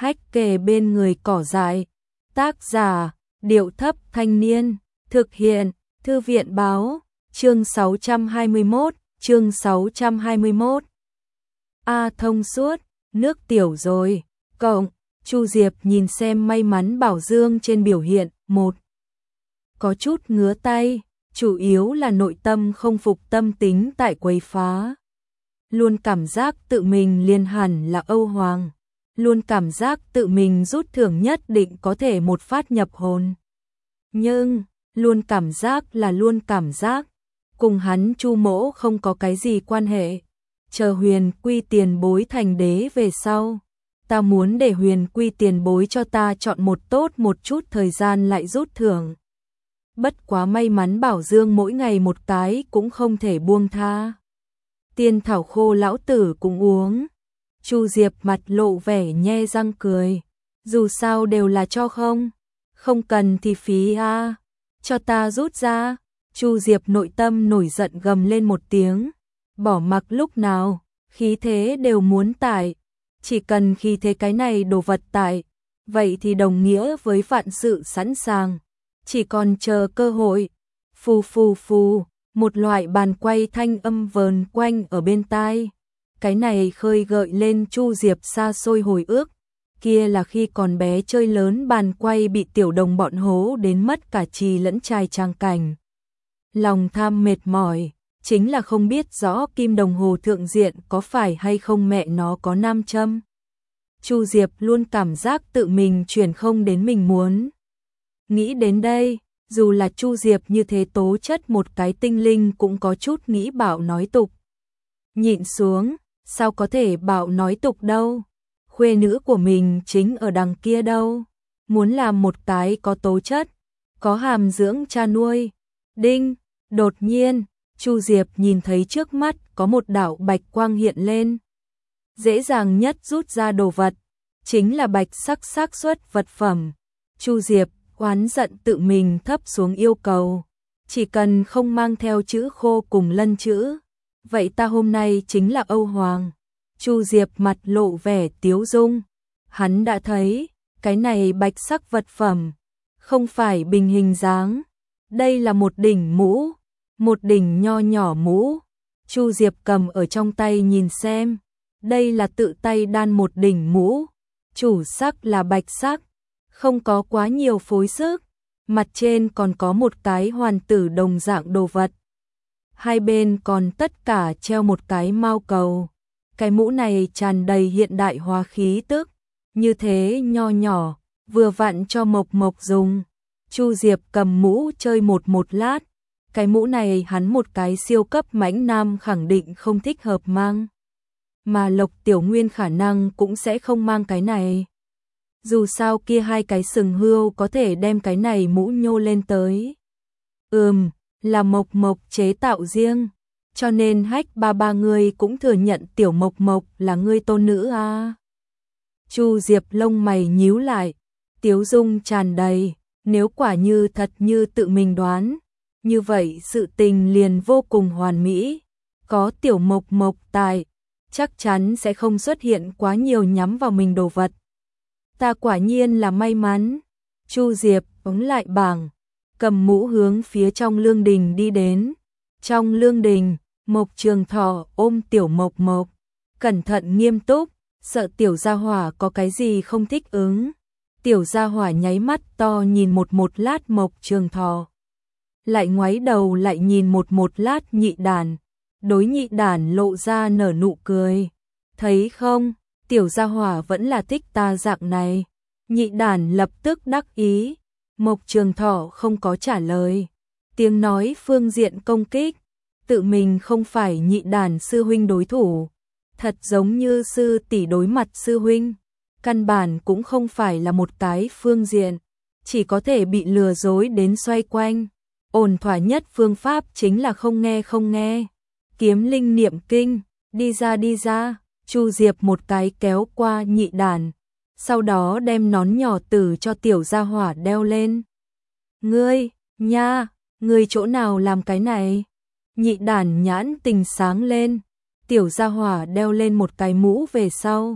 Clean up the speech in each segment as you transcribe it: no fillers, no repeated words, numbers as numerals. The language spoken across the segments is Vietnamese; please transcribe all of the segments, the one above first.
Hách kề bên người cỏ dại. Tác giả, Điệu Thấp Thanh Niên. Thực hiện, Thư viện Báo. Chương 621, chương 621. Thông suốt, nước tiểu rồi. Cộng, Chu Diệp nhìn xem may mắn Bảo Dương trên biểu hiện. Một, có chút ngứa tay, chủ yếu là nội tâm không phục tâm tính tại quấy phá. Luôn cảm giác tự mình liền hẳn là Âu Hoàng. Luôn cảm giác tự mình rút thưởng nhất định có thể một phát nhập hồn. Nhưng, luôn cảm giác, cùng hắn Chu Mỗ không có cái gì quan hệ. Chờ Huyền Quy tiền bối thành đế về sau, ta muốn để Huyền Quy tiền bối cho ta chọn một tốt một chút thời gian lại rút thưởng. Bất quá may mắn Bảo Dương mỗi ngày một cái cũng không thể buông tha. Tiên thảo khô lão tử cũng uống. Chu Diệp mặt lộ vẻ nhe răng cười. Dù sao đều là cho không cần thì phí a. Cho ta rút ra. Chu Diệp nội tâm nổi giận gầm lên một tiếng. Bỏ mặc lúc nào, khí thế đều muốn tải. Chỉ cần khí thế cái này đồ vật tải, vậy thì đồng nghĩa với vạn sự sẵn sàng. Chỉ còn chờ cơ hội. Phù phù phù, một loại bàn quay thanh âm vờn quanh ở bên tai. Cái này khơi gợi lên Chu Diệp xa xôi hồi ức. Kia là khi còn bé chơi lớn bàn quay bị tiểu đồng bọn hố đến mất cả trì lẫn trai trang cảnh. Lòng tham mệt mỏi, chính là không biết rõ kim đồng hồ thượng diện có phải hay không mẹ nó có nam châm. Chu Diệp luôn cảm giác tự mình chuyển không đến mình muốn. Nghĩ đến đây, dù là Chu Diệp như thế tố chất một cái tinh linh cũng có chút nghĩ bạo nói tục. Nhịn xuống, sao có thể bạo nói tục đâu. Khuê nữ của mình chính ở đằng kia đâu. Muốn làm một cái có tố chất, có hàm dưỡng cha nuôi. Đinh, đột nhiên, Chu Diệp nhìn thấy trước mắt có một đạo bạch quang hiện lên. Dễ dàng nhất rút ra đồ vật, chính là bạch sắc xác suất vật phẩm. Chu Diệp oán giận tự mình thấp xuống yêu cầu. Chỉ cần không mang theo chữ khô cùng lân chữ, vậy ta hôm nay chính là Âu Hoàng. Chu Diệp mặt lộ vẻ tiếu dung. Hắn đã thấy, cái này bạch sắc vật phẩm, không phải bình hình dáng. Đây là một đỉnh mũ, một đỉnh nho nhỏ mũ. Chu Diệp cầm ở trong tay nhìn xem. Đây là tự tay đan một đỉnh mũ. Chủ sắc là bạch sắc, không có quá nhiều phối sức. Mặt trên còn có một cái hoàn tử đồng dạng đồ vật. Hai bên còn tất cả treo một cái mao cầu. Cái mũ này tràn đầy hiện đại hóa khí tức, như thế nho nhỏ, vừa vặn cho Mộc Mộc dùng. Chu Diệp cầm mũ chơi một lát, cái mũ này hắn một cái siêu cấp mãnh nam khẳng định không thích hợp mang. Mà Lộc Tiểu Nguyên khả năng cũng sẽ không mang cái này. Dù sao kia hai cái sừng hươu có thể đem cái này mũ nhô lên tới. Là Mộc Mộc chế tạo riêng. Cho nên Hách ba người cũng thừa nhận tiểu Mộc Mộc là ngươi tôn nữ a. Chu Diệp lông mày nhíu lại, tiếu dung tràn đầy, nếu quả như thật như tự mình đoán, như vậy sự tình liền vô cùng hoàn mỹ. Có tiểu Mộc Mộc tại, chắc chắn sẽ không xuất hiện quá nhiều nhắm vào mình đồ vật. Ta quả nhiên là may mắn. Chu Diệp ống lại bảng, cầm mũ hướng phía trong lương đình đi đến. Trong lương đình, Mộc Trường Thọ ôm tiểu Mộc Mộc, cẩn thận nghiêm túc, sợ tiểu gia hỏa có cái gì không thích ứng. Tiểu gia hỏa nháy mắt to nhìn một lát Mộc Trường Thọ, lại ngoái đầu lại nhìn một lát Nhị Đản, đối Nhị Đản lộ ra nở nụ cười. Thấy không, tiểu gia hỏa vẫn là thích ta dạng này. Nhị Đản lập tức đắc ý. Mộc Trường Thọ không có trả lời. Tiếng nói phương diện công kích, tự mình không phải Nhị Đản sư huynh đối thủ, thật giống như sư tỷ đối mặt sư huynh, căn bản cũng không phải là một cái phương diện, chỉ có thể bị lừa dối đến xoay quanh. Ổn thỏa nhất phương pháp chính là không nghe. Kiếm linh niệm kinh, đi ra. Chu Diệp một cái kéo qua Nhị Đản, sau đó đem nón nhỏ tử cho tiểu gia hỏa đeo lên. Ngươi, nha, ngươi chỗ nào làm cái này? Nhị Đản nhãn tình sáng lên, tiểu gia hỏa đeo lên một cái mũ về sau,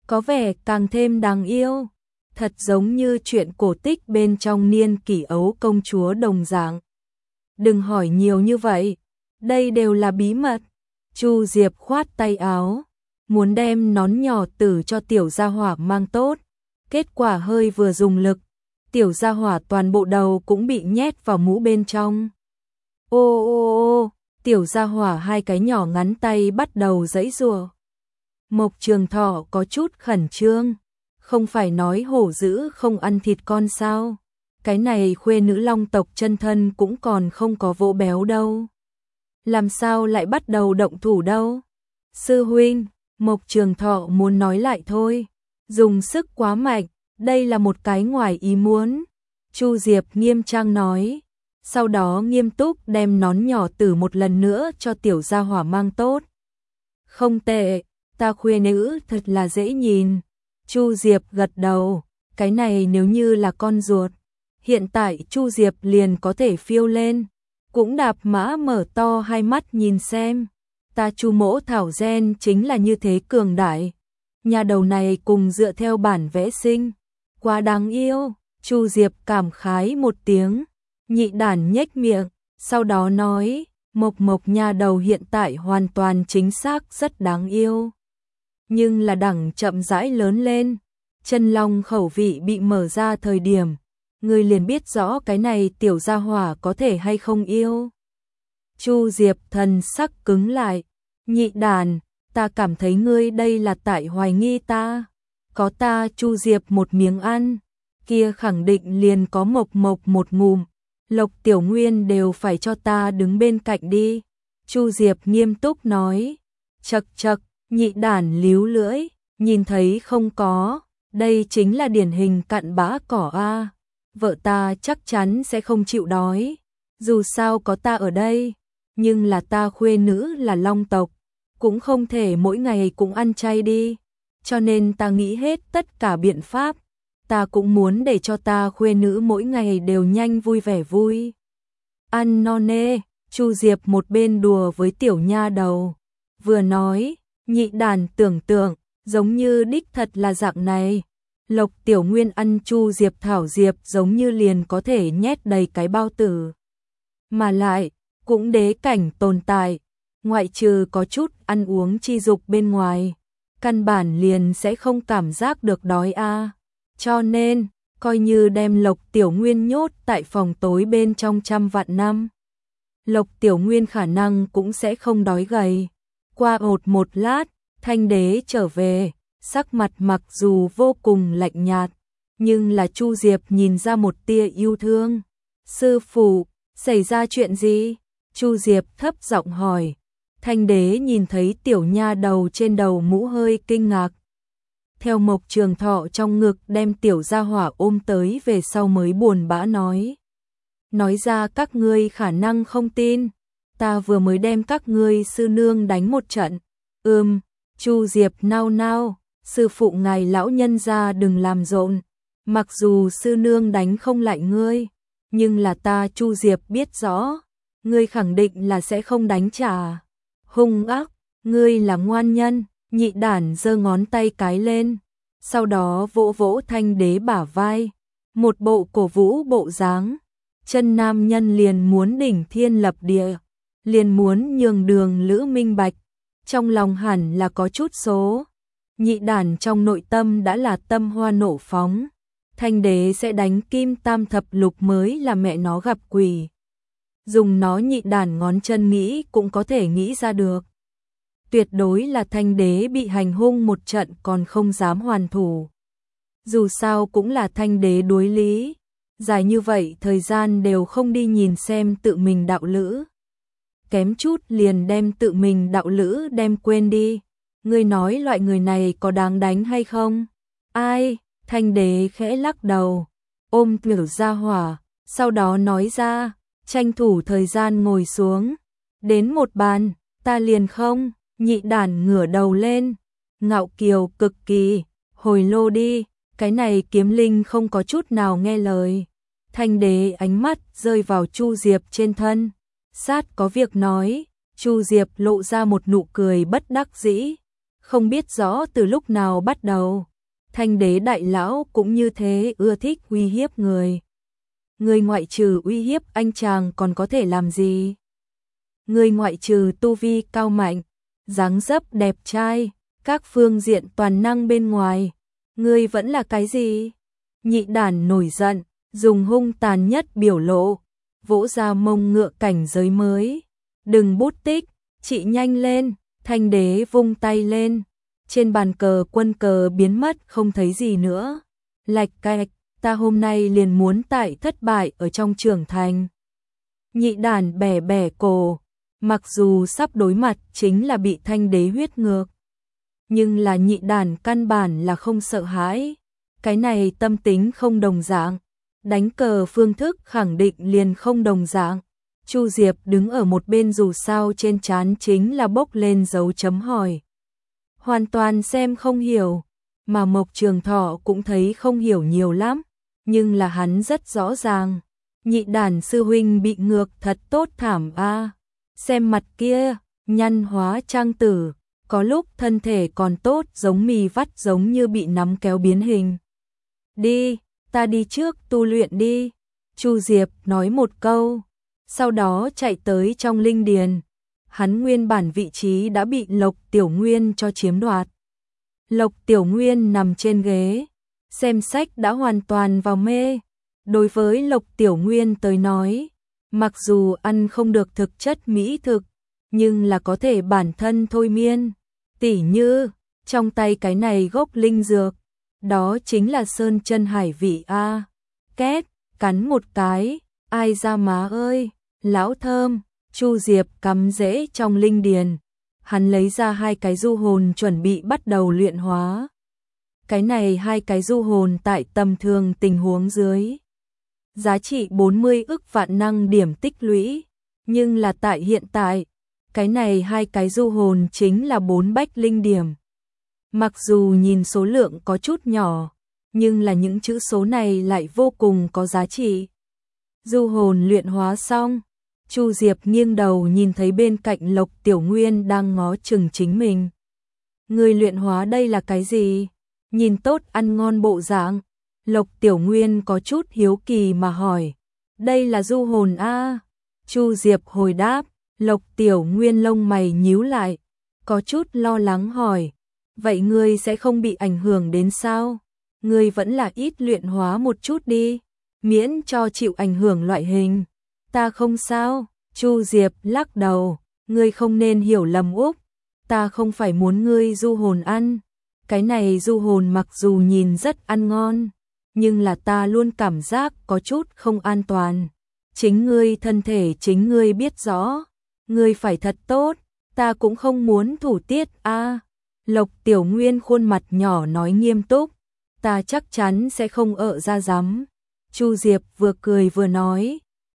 có vẻ càng thêm đáng yêu, thật giống như chuyện cổ tích bên trong Niên Kỷ Ấu công chúa đồng dạng. Đừng hỏi nhiều như vậy, đây đều là bí mật. Chu Diệp khoát tay áo, muốn đem nón nhỏ tử cho tiểu gia hỏa mang tốt, kết quả hơi vừa dùng lực, tiểu gia hỏa toàn bộ đầu cũng bị nhét vào mũ bên trong. Ô ô ô, tiểu gia hỏa hai cái nhỏ ngắn tay bắt đầu giãy giụa. Mộc Trường Thọ có chút khẩn trương, không phải nói hổ dữ không ăn thịt con sao? Cái này khuê nữ long tộc chân thân cũng còn không có vỗ béo đâu. Làm sao lại bắt đầu động thủ đâu? Sư huynh, Mộc Trường Thọ muốn nói lại thôi, dùng sức quá mạnh, đây là một cái ngoài ý muốn. Chu Diệp nghiêm trang nói, sau đó nghiêm túc đem nón nhỏ tử một lần nữa cho tiểu gia hỏa mang tốt. Không tệ, ta khuê nữ thật là dễ nhìn. Chu Diệp gật đầu, cái này nếu như là con ruột, hiện tại Chu Diệp liền có thể phiêu lên, cũng đạp mã mở to hai mắt nhìn xem. Ta Chu mỗ thảo gen chính là như thế cường đại. Nhà đầu này cùng dựa theo bản vẽ sinh, quá đáng yêu. Chu Diệp cảm khái một tiếng, nhị đản nhếch miệng, sau đó nói, Mộc Mộc nhà đầu hiện tại hoàn toàn chính xác rất đáng yêu. Nhưng là đẳng chậm rãi lớn lên, chân long khẩu vị bị mở ra thời điểm, người liền biết rõ cái này tiểu gia hỏa có thể hay không yêu. Chu Diệp thần sắc cứng lại, nhị đàn, ta cảm thấy ngươi đây là tại hoài nghi ta. Có ta Chu Diệp một miếng ăn, kia khẳng định liền có Mộc Mộc một ngụm, Lộc Tiểu Nguyên đều phải cho ta đứng bên cạnh đi. Chu Diệp nghiêm túc nói, chậc chậc, nhị đản líu lưỡi, nhìn thấy không có, đây chính là điển hình cặn bã cỏ a. Vợ ta chắc chắn sẽ không chịu đói, dù sao có ta ở đây, nhưng là ta khuê nữ là long tộc, cũng không thể mỗi ngày cũng ăn chay đi, cho nên ta nghĩ hết tất cả biện pháp, ta cũng muốn để cho ta khuê nữ mỗi ngày đều nhanh vui vẻ vui. Ăn no nê, Chu Diệp một bên đùa với tiểu nha đầu, vừa nói, nhị đàn tưởng tượng, giống như đích thật là dạng này. Lộc Tiểu Nguyên ăn Chu Diệp thảo diệp giống như liền có thể nhét đầy cái bao tử. Mà lại, cũng đế cảnh tồn tại, ngoại trừ có chút ăn uống chi dục bên ngoài, căn bản liền sẽ không cảm giác được đói a. Cho nên, coi như đem Lộc Tiểu Nguyên nhốt tại phòng tối bên trong 100 vạn năm, Lộc Tiểu Nguyên khả năng cũng sẽ không đói gầy. Qua một lát, Thanh Đế trở về, sắc mặt mặc dù vô cùng lạnh nhạt, nhưng là Chu Diệp nhìn ra một tia yêu thương. Sư phụ, xảy ra chuyện gì? Chu Diệp thấp giọng hỏi. Thanh Đế nhìn thấy tiểu nha đầu trên đầu mũ hơi kinh ngạc. Theo Mộc Trường Thọ trong ngực đem tiểu gia hỏa ôm tới về sau mới buồn bã nói. Nói ra các ngươi khả năng không tin, ta vừa mới đem các ngươi sư nương đánh một trận. Chu Diệp nao nao, sư phụ ngài lão nhân gia đừng làm rộn, mặc dù sư nương đánh không lại ngươi, nhưng là ta Chu Diệp biết rõ, ngươi khẳng định là sẽ không đánh trả. Hung ác, ngươi là ngoan nhân. Nhị đản giơ ngón tay cái lên, sau đó vỗ vỗ Thanh Đế bả vai, một bộ cổ vũ bộ dáng. Chân nam nhân liền muốn đỉnh thiên lập địa, liền muốn nhường đường Lữ Minh Bạch, trong lòng hẳn là có chút số. Nhị đản trong nội tâm đã là tâm hoa nổ phóng, Thanh Đế sẽ đánh kim tam thập lục mới là mẹ nó gặp quỷ. Dùng nó nhị đản ngón chân nghĩ cũng có thể nghĩ ra được. Tuyệt đối là Thanh Đế bị hành hung một trận còn không dám hoàn thủ. Dù sao cũng là Thanh Đế đối lý, dài như vậy thời gian đều không đi nhìn xem tự mình đạo lữ. Kém chút liền đem tự mình đạo lữ đem quên đi. Ngươi nói loại người này có đáng đánh hay không? Ai? Thanh Đế khẽ lắc đầu, ôm tiểu gia hỏa, sau đó nói ra, tranh thủ thời gian ngồi xuống. Đến một bàn, ta liền không. Nhị đản ngửa đầu lên, ngạo kiều cực kỳ, hồi lô đi, cái này kiếm linh không có chút nào nghe lời. Thanh Đế ánh mắt rơi vào Chu Diệp trên thân, sát có việc nói. Chu Diệp lộ ra một nụ cười bất đắc dĩ, Không biết rõ từ lúc nào bắt đầu, Thanh đế đại lão cũng như thế, ưa thích uy hiếp người. Người ngoại trừ uy hiếp anh chàng còn có thể làm gì? Người ngoại trừ tu vi cao mạnh, dáng dấp đẹp trai, các phương diện toàn năng bên ngoài, người vẫn là cái gì? Nhị đản nổi giận, dùng hung tàn nhất biểu lộ, vỗ ra mông ngựa cảnh giới mới. Đừng bút tích, chị nhanh lên. Thanh đế vung tay lên, trên bàn cờ quân cờ biến mất không thấy gì nữa. Lạch cạch, ta hôm nay liền muốn tại thất bại ở trong trưởng thành. Nhị đản bẻ bẻ cổ, mặc dù sắp đối mặt chính là bị thanh đế huyết ngược, nhưng là nhị đản căn bản là không sợ hãi. Cái này tâm tính không đồng dạng, đánh cờ phương thức khẳng định liền không đồng dạng. Chu Diệp đứng ở một bên, dù sao trên trán chính là bốc lên dấu chấm hỏi. Hoàn toàn xem không hiểu, mà Mộc Trường Thọ cũng thấy không hiểu nhiều lắm, nhưng là hắn rất rõ ràng. Nhị đản sư huynh bị ngược thật tốt thảm a. Xem mặt kia, nhăn hóa trang tử, có lúc thân thể còn tốt giống mì vắt, giống như bị nắm kéo biến hình. Đi, ta đi trước tu luyện đi. Chu Diệp nói một câu, sau đó chạy tới trong linh điền. Hắn nguyên bản vị trí đã bị Lộc Tiểu Nguyên cho chiếm đoạt. Lộc Tiểu Nguyên nằm trên ghế, xem sách đã hoàn toàn vào mê. Đối với Lộc Tiểu Nguyên tới nói, mặc dù ăn không được thực chất mỹ thực, nhưng là có thể bản thân thôi miên. Tỉ như, trong tay cái này gốc linh dược, đó chính là sơn chân hải vị a. Két, cắn một cái, ai ra má ơi, lão thơm. Chu Diệp cắm rễ trong linh điền, hắn lấy ra 2 cái du hồn chuẩn bị bắt đầu luyện hóa. Cái này 2 cái du hồn tại tầm thường tình huống dưới, giá trị 40 ức vạn năng điểm tích lũy, nhưng là tại hiện tại, cái này 2 cái du hồn chính là 4 bách linh điểm. Mặc dù nhìn số lượng có chút nhỏ, nhưng là những chữ số này lại vô cùng có giá trị. Du hồn luyện hóa xong, Chu Diệp nghiêng đầu nhìn thấy bên cạnh Lộc Tiểu Nguyên đang ngó chừng chính mình. Người luyện hóa đây là cái gì? Nhìn tốt ăn ngon bộ dạng. Lộc Tiểu Nguyên có chút hiếu kỳ mà hỏi. Đây là du hồn a. Chu Diệp hồi đáp. Lộc Tiểu Nguyên lông mày nhíu lại, có chút lo lắng hỏi. Vậy ngươi sẽ không bị ảnh hưởng đến sao? Ngươi vẫn là ít luyện hóa một chút đi, miễn cho chịu ảnh hưởng loại hình. Ta không sao. Chu Diệp lắc đầu, ngươi không nên hiểu lầm Úc, ta không phải muốn ngươi du hồn ăn. Cái này du hồn mặc dù nhìn rất ăn ngon, nhưng là ta luôn cảm giác có chút không an toàn. Chính ngươi thân thể chính ngươi biết rõ, ngươi phải thật tốt, ta cũng không muốn thủ tiết a. Lộc Tiểu Nguyên khuôn mặt nhỏ nói nghiêm túc, ta chắc chắn sẽ không ợ ra dám. Chu Diệp vừa cười vừa nói,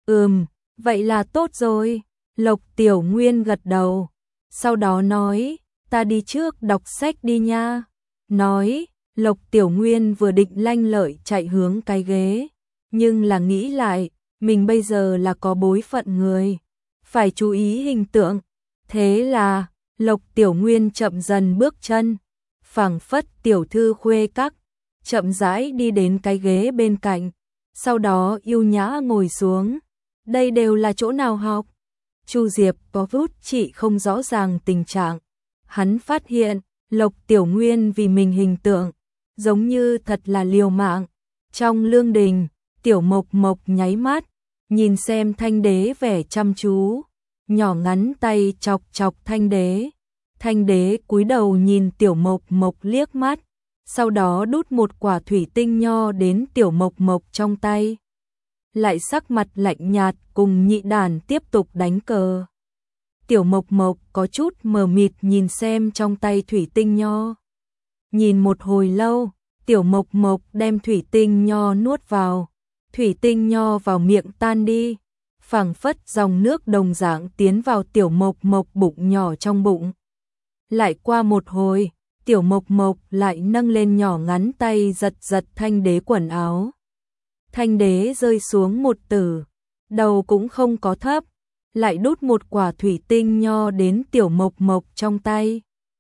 vậy là tốt rồi. Lộc Tiểu Nguyên gật đầu, sau đó nói, ta đi trước đọc sách đi nha. Nói, Lộc Tiểu Nguyên vừa định lanh lợi chạy hướng cái ghế, nhưng là nghĩ lại, mình bây giờ là có bối phận người, phải chú ý hình tượng. Thế là, Lộc Tiểu Nguyên chậm dần bước chân, phảng phất tiểu thư khuê các, chậm rãi đi đến cái ghế bên cạnh, sau đó yêu nhã ngồi xuống. Đây đều là chỗ nào học? Chu Diệp có vút chỉ không rõ ràng tình trạng. Hắn phát hiện, Lộc Tiểu Nguyên vì mình hình tượng, giống như thật là liều mạng. Trong lương đình, Tiểu Mộc Mộc nháy mắt, nhìn xem Thanh Đế vẻ chăm chú, nhỏ ngắn tay chọc chọc Thanh Đế. Thanh Đế cúi đầu nhìn Tiểu Mộc Mộc liếc mắt, sau đó đút một quả thủy tinh nho đến Tiểu Mộc Mộc trong tay. Lại sắc mặt lạnh nhạt cùng nhị đàn tiếp tục đánh cờ. Tiểu Mộc Mộc có chút mờ mịt nhìn xem trong tay thủy tinh nho. Nhìn một hồi lâu, Tiểu Mộc Mộc đem thủy tinh nho nuốt vào. Thủy tinh nho vào miệng tan đi, phảng phất dòng nước đồng dạng tiến vào Tiểu Mộc Mộc bụng nhỏ trong bụng. Lại qua một hồi, Tiểu Mộc Mộc lại nâng lên nhỏ ngắn tay giật giật Thanh Đế quần áo. Thanh Đế rơi xuống một tử, đầu cũng không có thấp, lại đút một quả thủy tinh nho đến Tiểu Mộc Mộc trong tay.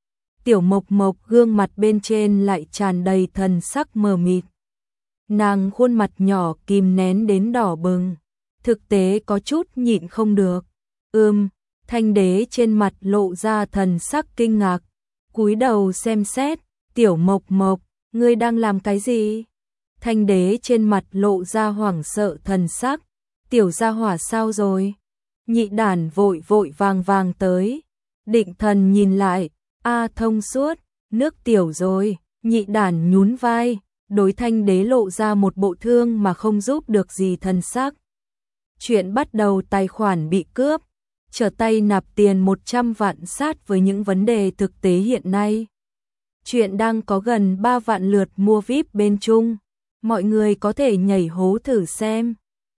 Tiểu Mộc Mộc gương mặt bên trên lại tràn đầy thần sắc mờ mịt. Nàng khuôn mặt nhỏ kìm nén đến đỏ bừng, thực tế có chút nhịn không được. Thanh Đế trên mặt lộ ra thần sắc kinh ngạc, cúi đầu xem xét, Tiểu Mộc Mộc, ngươi đang làm cái gì? Thanh Đế trên mặt lộ ra hoảng sợ thần sắc, tiểu gia hỏa sao rồi? Nhị đản vội vội vàng tới, Định Thần nhìn lại, thông suốt, nước tiểu rồi, nhị đản nhún vai, đối Thanh Đế lộ ra một bộ thương mà không giúp được gì thần sắc. Chuyện bắt đầu tài khoản bị cướp, trở tay nạp tiền 100 vạn sát với những vấn đề thực tế hiện nay. Chuyện đang có gần 3 vạn lượt mua VIP bên Trung, mọi người có thể nhảy hố thử xem.